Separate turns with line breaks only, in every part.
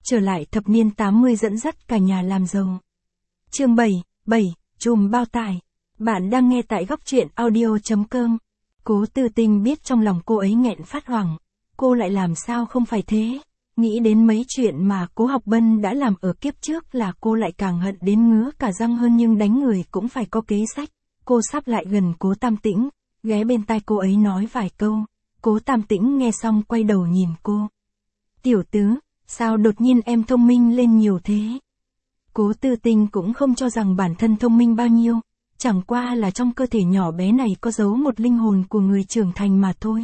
trở lại thập niên 80 dẫn dắt cả nhà làm giàu. Chương 7, chùm bao tải. Bạn đang nghe tại góc truyện audio.com. Cố Tư Tinh biết trong lòng cô ấy nghẹn phát hoảng. Cô lại làm sao không phải thế. Nghĩ đến mấy chuyện mà Cố Học Bân đã làm ở kiếp trước là cô lại càng hận đến ngứa cả răng hơn, nhưng đánh người cũng phải có kế sách. Cô sắp lại gần Cố Tam Tĩnh, ghé bên tai cô ấy nói vài câu. Cố Tam Tĩnh nghe xong quay đầu nhìn cô. Tiểu tứ, sao đột nhiên em thông minh lên nhiều thế? Cố Tư Tinh cũng không cho rằng bản thân thông minh bao nhiêu, chẳng qua là trong cơ thể nhỏ bé này có giấu một linh hồn của người trưởng thành mà thôi.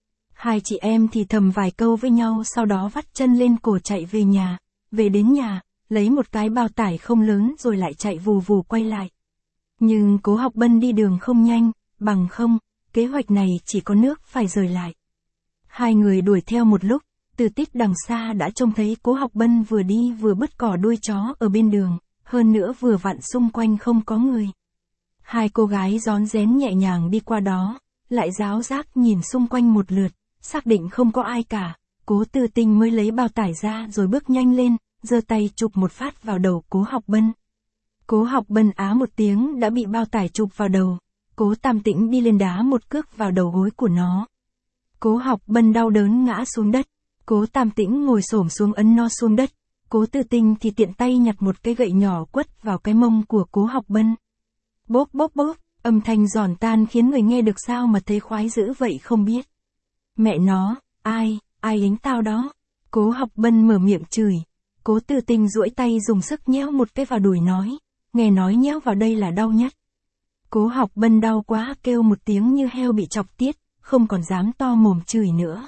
Hai chị em thì thầm vài câu với nhau, sau đó vắt chân lên cổ chạy về nhà. Về đến nhà, lấy một cái bao tải không lớn rồi lại chạy vù vù quay lại. Nhưng Cố Học Bân đi đường không nhanh, bằng không, kế hoạch này chỉ có nước phải rời lại. Hai người đuổi theo một lúc, từ tít đằng xa đã trông thấy Cố Học Bân vừa đi vừa bứt cỏ đuôi chó ở bên đường, hơn nữa vừa vặn xung quanh không có người. Hai cô gái rón rén nhẹ nhàng đi qua đó, lại ráo rác nhìn xung quanh một lượt, xác định không có ai cả. Cố Tư Tinh mới lấy bao tải ra rồi bước nhanh lên, giơ tay chụp một phát vào đầu Cố Học Bân. Cố Học Bân á một tiếng đã bị bao tải chụp vào đầu. Cố Tam Tĩnh đi lên đá một cước vào đầu gối của nó. Cố Học Bân đau đớn ngã xuống đất. Cố Tam Tĩnh ngồi xổm xuống ấn no xuống đất. Cố Tư Tinh thì tiện tay nhặt một cái gậy nhỏ quất vào cái mông của Cố Học Bân. Bốp bốp bốp, âm thanh giòn tan khiến người nghe được sao mà thấy khoái dữ vậy không biết. Mẹ nó, ai đánh tao đó? Cố Học Bân mở miệng chửi. Cố Tư Tinh duỗi tay dùng sức nhéo một cái vào đùi nói. Nghe nói nhéo vào đây là đau nhất. Cố Học Bân đau quá kêu một tiếng như heo bị chọc tiết, không còn dám to mồm chửi nữa.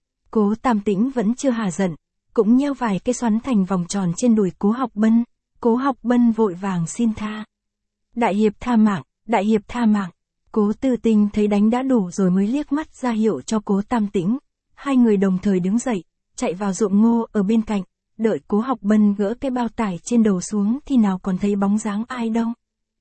Cố Tam Tĩnh vẫn chưa hà giận, cũng nheo vài cái xoắn thành vòng tròn trên đùi Cố Học Bân. Cố Học Bân vội vàng xin tha. Đại hiệp tha mạng, đại hiệp tha mạng. Cố Tư Tinh thấy đánh đã đủ rồi mới liếc mắt ra hiệu cho Cố Tam Tĩnh. Hai người đồng thời đứng dậy, chạy vào ruộng ngô ở bên cạnh. Đợi Cố Học Bân gỡ cái bao tải trên đầu xuống thì nào còn thấy bóng dáng ai đâu.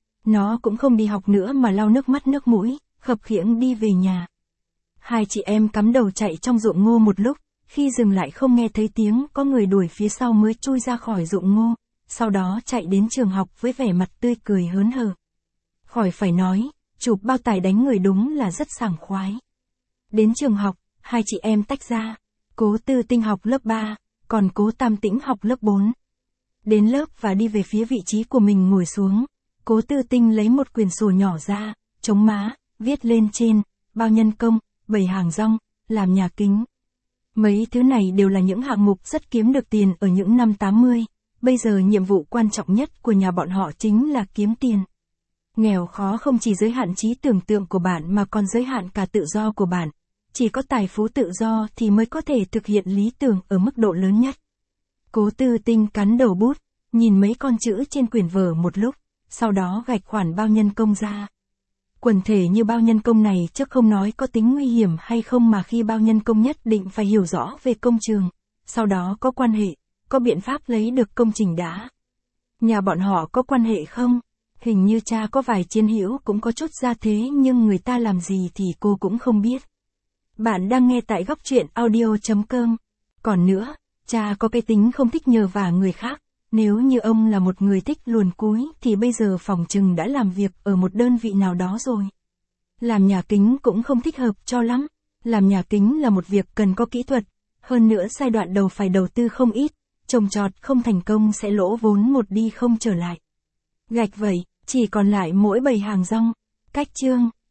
Nó cũng không đi học nữa mà lau nước mắt nước mũi, khập khiễng đi về nhà. Hai chị em cắm đầu chạy trong ruộng ngô một lúc, khi dừng lại không nghe thấy tiếng có người đuổi phía sau mới chui ra khỏi ruộng ngô, sau đó chạy đến trường học với vẻ mặt tươi cười hớn hở. Khỏi phải nói, chụp bao tải đánh người đúng là rất sảng khoái. Đến trường học, hai chị em tách ra. Cố Tư Tinh học lớp 3, còn Cố Tam Tĩnh học lớp 4. Đến lớp và đi về phía vị trí của mình ngồi xuống. Cố Tư Tinh lấy một quyển sổ nhỏ ra, chống má, viết lên trên, bao nhân công, bày hàng rong, làm nhà kính. Mấy thứ này đều là những hạng mục rất kiếm được tiền ở những năm 80. Bây giờ nhiệm vụ quan trọng nhất của nhà bọn họ chính là kiếm tiền. Nghèo khó không chỉ giới hạn trí tưởng tượng của bạn mà còn giới hạn cả tự do của bạn. Chỉ có tài phú tự do thì mới có thể thực hiện lý tưởng ở mức độ lớn nhất. Cố Tư Tinh cắn đầu bút, nhìn mấy con chữ trên quyển vở một lúc, sau đó gạch khoản bao nhân công ra. Quần thể như bao nhân công này trước không nói có tính nguy hiểm hay không mà khi bao nhân công nhất định phải hiểu rõ về công trường, sau đó có quan hệ, có biện pháp lấy được công trình đã. Nhà bọn họ có quan hệ không? Hình như cha có vài chiến hữu cũng có chút gia thế nhưng người ta làm gì thì cô cũng không biết. Bạn đang nghe tại góc truyện audio.com. Còn nữa, cha có cái tính không thích nhờ vả người khác. Nếu như ông là một người thích luồn cúi thì bây giờ phỏng chừng đã làm việc ở một đơn vị nào đó rồi. Làm nhà kính cũng không thích hợp cho lắm. Làm nhà kính là một việc cần có kỹ thuật. Hơn nữa giai đoạn đầu phải đầu tư không ít. Trồng trọt không thành công sẽ lỗ vốn một đi không trở lại. Gạch vậy, chỉ còn lại mỗi bầy hàng rong. Cách chương.